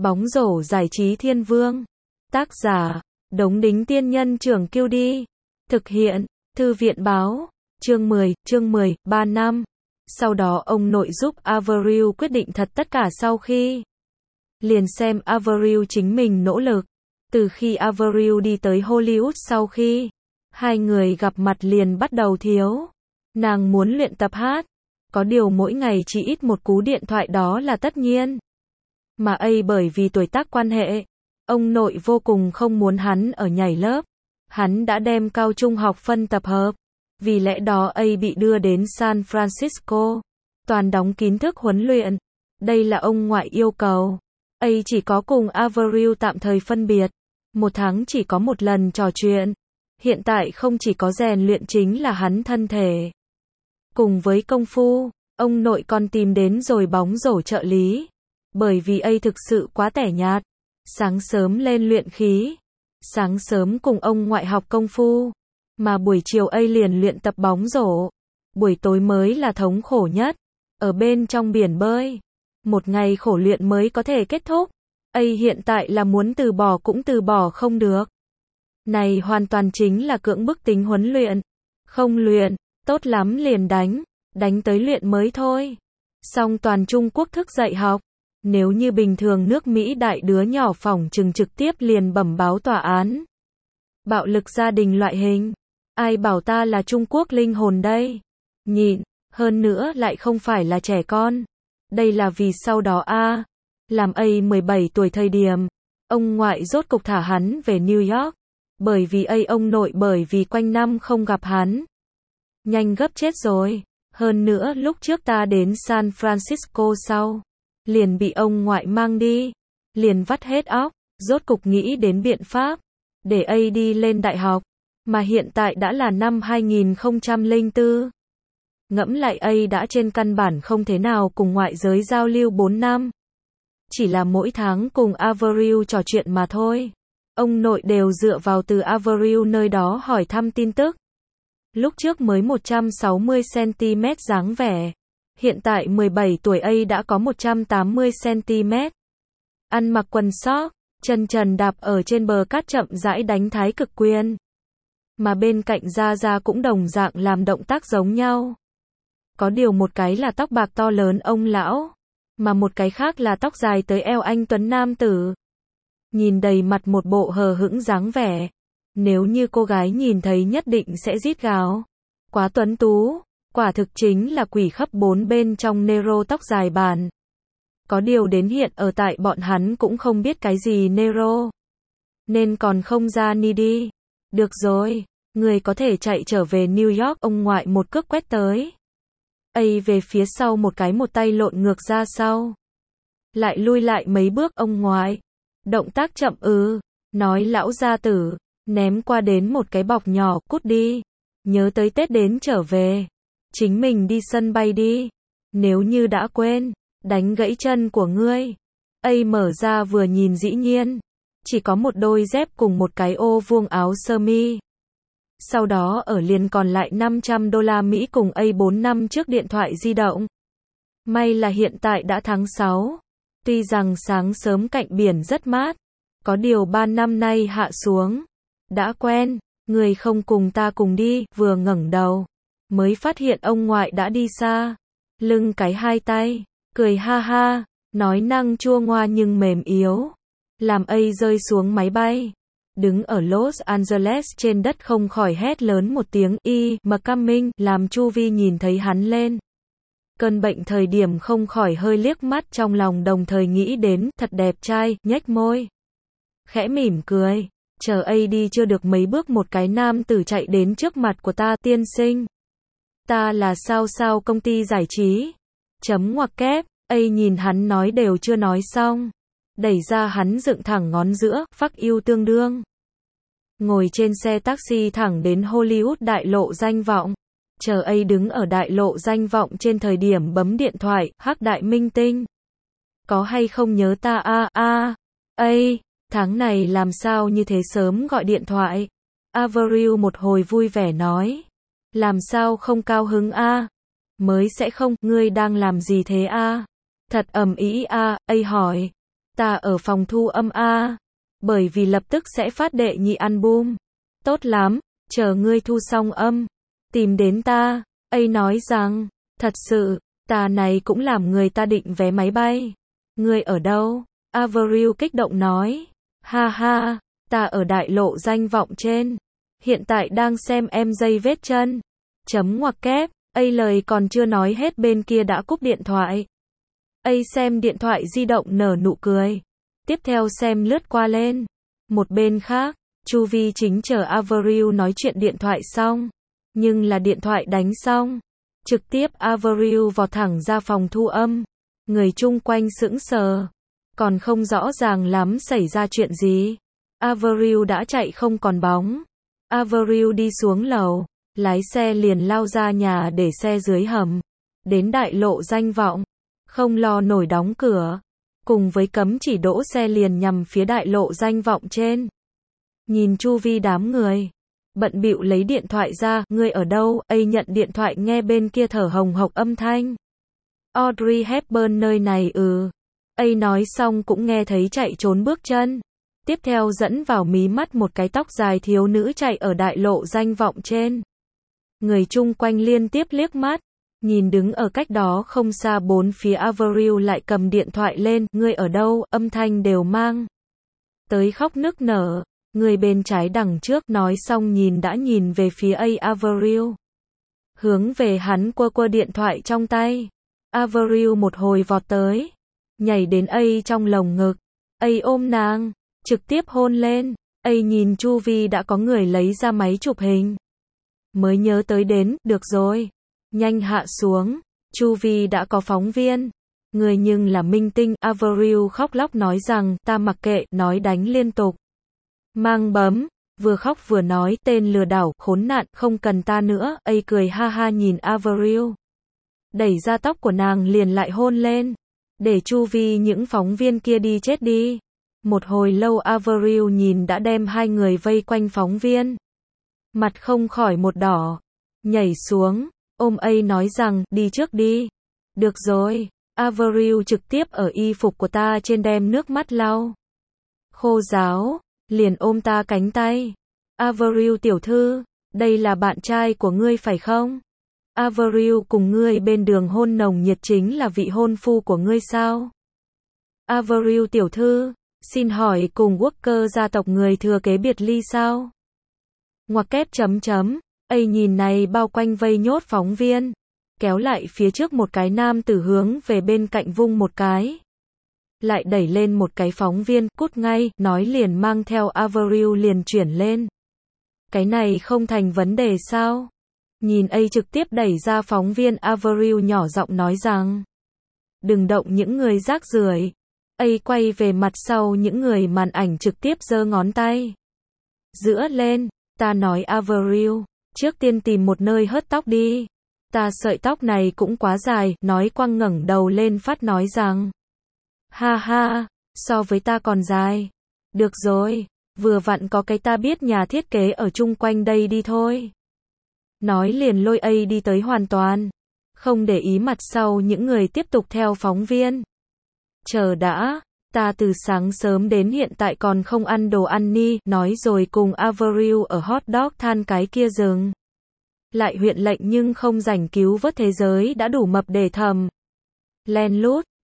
Bóng rổ giải trí thiên vương. Tác giả, Đống Đính Tiên Nhân Trưởng Kiêu Đi. Thực hiện, Thư viện Báo. Chương 10, 3 năm. Sau đó ông nội giúp Avril quyết định thật tất cả sau khi liền xem Avril chính mình nỗ lực. Từ khi Avril đi tới Hollywood sau khi hai người gặp mặt liền bắt đầu thiếu. Nàng muốn luyện tập hát. Có điều mỗi ngày chỉ ít một cú điện thoại đó là tất nhiên. Mà bởi vì tuổi tác quan hệ, ông nội vô cùng không muốn hắn ở nhảy lớp. Hắn đã đem cao trung học phân tập hợp. Vì lẽ đó bị đưa đến San Francisco. Toàn đóng kín thức huấn luyện. Đây là ông ngoại yêu cầu. Chỉ có cùng Avril tạm thời phân biệt. Một tháng chỉ có một lần trò chuyện. Hiện tại không chỉ có rèn luyện chính là hắn thân thể. Cùng với công phu, ông nội còn tìm đến rồi bóng rổ trợ lý. Bởi vì thực sự quá tẻ nhạt. Sáng sớm lên luyện khí. Sáng sớm cùng ông ngoại học công phu. Mà buổi chiều liền luyện tập bóng rổ. Buổi tối mới là thống khổ nhất. Ở bên trong biển bơi. Một ngày khổ luyện mới có thể kết thúc. Hiện tại là muốn từ bỏ cũng từ bỏ không được. Này hoàn toàn chính là cưỡng bức tính huấn luyện. Không luyện, tốt lắm liền đánh. Đánh tới luyện mới thôi. Xong toàn Trung Quốc thức dạy học. Nếu như bình thường nước Mỹ đại đứa nhỏ phỏng chừng trực tiếp liền bẩm báo tòa án. Bạo lực gia đình loại hình. Ai bảo ta là Trung Quốc linh hồn đây? Nhịn, hơn nữa lại không phải là trẻ con. Đây là vì sau đó làm 17 tuổi thời điểm, ông ngoại rốt cục thả hắn về New York. Bởi vì ông nội bởi vì quanh năm không gặp hắn. Nhanh gấp chết rồi. Hơn nữa lúc trước ta đến San Francisco sau. Liền bị ông ngoại mang đi. Liền vắt hết óc. Rốt cục nghĩ đến biện pháp. Để đi lên đại học. Mà hiện tại đã là năm 2004. Ngẫm lại đã trên căn bản không thế nào cùng ngoại giới giao lưu 4 năm. Chỉ là mỗi tháng cùng Avril trò chuyện mà thôi. Ông nội đều dựa vào từ Avril nơi đó hỏi thăm tin tức. Lúc trước mới 160cm dáng vẻ. Hiện tại 17 tuổi đã có 180cm. Ăn mặc quần sóc, chân trần đạp ở trên bờ cát chậm rãi đánh thái cực quyền. Mà bên cạnh Gia cũng đồng dạng làm động tác giống nhau. Có điều một cái là tóc bạc to lớn ông lão. Mà một cái khác là tóc dài tới eo anh tuấn nam tử. Nhìn đầy mặt một bộ hờ hững dáng vẻ. Nếu như cô gái nhìn thấy nhất định sẽ rít gào. Quá tuấn tú. Quả thực chính là quỷ khắp bốn bên trong Nero tóc dài bản. Có điều đến hiện ở tại bọn hắn cũng không biết cái gì Nero. Nên còn không ra ni đi. Được rồi, người có thể chạy trở về New York. Ông ngoại một cước quét tới. Về phía sau một tay lộn ngược ra sau. Lại lui lại mấy bước ông ngoại. Động tác chậm nói lão gia tử. Ném qua đến một cái bọc nhỏ, cút đi. Nhớ tới Tết đến trở về. Chính mình đi sân bay đi. Nếu như đã quên, đánh gãy chân của ngươi. Mở ra vừa nhìn dĩ nhiên. Chỉ có một đôi dép cùng một cái ô vuông áo sơ mi. Sau đó liền còn lại $500 cùng 4 năm trước điện thoại di động. May là hiện tại đã tháng 6. Tuy rằng sáng sớm cạnh biển rất mát. Có điều 3 năm nay hạ xuống. Đã quen, người không cùng ta cùng đi, vừa ngẩng đầu. Mới phát hiện ông ngoại đã đi xa. Lưng cái hai tay, cười ha ha, nói năng chua ngoa nhưng mềm yếu. Làm rơi xuống máy bay. Đứng ở Los Angeles trên đất không khỏi hét lớn một tiếng coming, làm Chu Vi nhìn thấy hắn lên. Cơn bệnh thời điểm không khỏi hơi liếc mắt trong lòng đồng thời nghĩ đến, thật đẹp trai, nhếch môi. Khẽ mỉm cười, chờ đi chưa được mấy bước một cái nam tử chạy đến trước mặt của ta, tiên sinh. Ta là sao công ty giải trí. Chấm ngoặc kép, nhìn hắn nói đều chưa nói xong. Đẩy ra hắn dựng thẳng ngón giữa, phắc yêu tương đương. Ngồi trên xe taxi thẳng đến Hollywood đại lộ danh vọng. Chờ đứng ở đại lộ danh vọng trên thời điểm bấm điện thoại, hắc đại minh tinh. Có hay không nhớ ta tháng này làm sao như thế sớm gọi điện thoại. Avril một hồi vui vẻ nói. Làm sao không cao hứng Mới sẽ không, ngươi đang làm gì thế Thật ầm ĩ hỏi. Ta ở phòng thu âm A. Bởi vì lập tức sẽ phát đệ nhị album. Tốt lắm, chờ ngươi thu xong âm. Tìm đến ta. A nói rằng, thật sự, ta này cũng làm người ta định vé máy bay. Ngươi ở đâu? Avril kích động nói. Ha ha, ta ở đại lộ danh vọng trên. Hiện tại đang xem em dây vết chân. Chấm ngoặc kép. A lời còn chưa nói hết bên kia đã cúp điện thoại. A xem điện thoại di động nở nụ cười. Tiếp theo xem lướt qua lên. Một bên khác, Chu Vi chính chờ Avril nói chuyện điện thoại xong. Nhưng là điện thoại đánh xong. Trực tiếp Avril vọt thẳng ra phòng thu âm. Người chung quanh sững sờ. Còn không rõ ràng lắm xảy ra chuyện gì. Avril đã chạy không còn bóng. Avril đi xuống lầu. Lái xe liền lao ra nhà để xe dưới hầm. Đến đại lộ danh vọng. Không lo nổi đóng cửa. Cùng với cấm chỉ đỗ xe liền nhằm phía đại lộ danh vọng trên. Nhìn chu vi đám người. Bận bịu lấy điện thoại ra. Ngươi ở đâu? A nhận điện thoại nghe bên kia thở hồng hộc âm thanh. Audrey Hepburn nơi này A nói xong cũng nghe thấy chạy trốn bước chân. Tiếp theo dẫn vào mí mắt một cái tóc dài thiếu nữ chạy ở đại lộ danh vọng trên. Người chung quanh liên tiếp liếc mắt. Nhìn đứng ở cách đó không xa bốn phía Avril lại cầm điện thoại lên. Ngươi ở đâu? Âm thanh đều mang tới khóc nức nở. Người bên trái đằng trước nói xong đã nhìn về phía Avril. Hướng về hắn quơ điện thoại trong tay. Avril một hồi vọt tới. Nhảy đến A trong lồng ngực. A ôm nàng. Trực tiếp hôn lên. A nhìn chu vi đã có người lấy ra máy chụp hình. Mới nhớ tới đến, được rồi. Nhanh hạ xuống. Chu vi đã có phóng viên. Người nhưng là minh tinh. Avril khóc lóc nói rằng, ta mặc kệ, nói đánh liên tục. Mang bấm. Vừa khóc vừa nói, tên lừa đảo, khốn nạn, không cần ta nữa. A cười ha ha nhìn Avril. Đẩy ra tóc của nàng liền lại hôn lên. Để chu vi những phóng viên kia đi chết đi. Một hồi lâu Avril nhìn đã đem hai người vây quanh phóng viên. Mặt không khỏi một đỏ. Nhảy xuống. Ôm A nói rằng, đi trước đi. Được rồi. Avril trực tiếp ở y phục của ta trên đem nước mắt lau. Khô ráo. Liền ôm ta cánh tay. Avril tiểu thư. Đây là bạn trai của ngươi phải không? Avril cùng ngươi bên đường hôn nồng nhiệt chính là vị hôn phu của ngươi sao? Avril tiểu thư. Xin hỏi cùng Walker gia tộc người thừa kế biệt ly sao? Ngoặc kép chấm chấm. A nhìn này bao quanh vây nhốt phóng viên. Kéo lại phía trước một cái nam tử hướng về bên cạnh vung một cái. Lại đẩy lên một cái phóng viên, cút ngay, nói liền mang theo Avril liền chuyển lên. Cái này không thành vấn đề sao? Nhìn A trực tiếp đẩy ra phóng viên Avril nhỏ giọng nói rằng. Đừng động những người rác rưởi. A quay về mặt sau những người màn ảnh trực tiếp giơ ngón tay. Giữa lên, ta nói Avril, trước tiên tìm một nơi hớt tóc đi. Ta sợi tóc này cũng quá dài, nói quăng ngẩng đầu lên phát nói rằng. Ha ha, so với ta còn dài. Được rồi, vừa vặn có cái ta biết nhà thiết kế ở chung quanh đây đi thôi. Nói liền lôi A đi tới hoàn toàn. Không để ý mặt sau những người tiếp tục theo phóng viên. Chờ đã, ta từ sáng sớm đến hiện tại còn không ăn đồ ăn ni, nói rồi cùng Avril ở hot dog than cái kia dừng. Lại huyện lệnh nhưng không rảnh cứu vớt thế giới đã đủ mập để thầm. Len lút,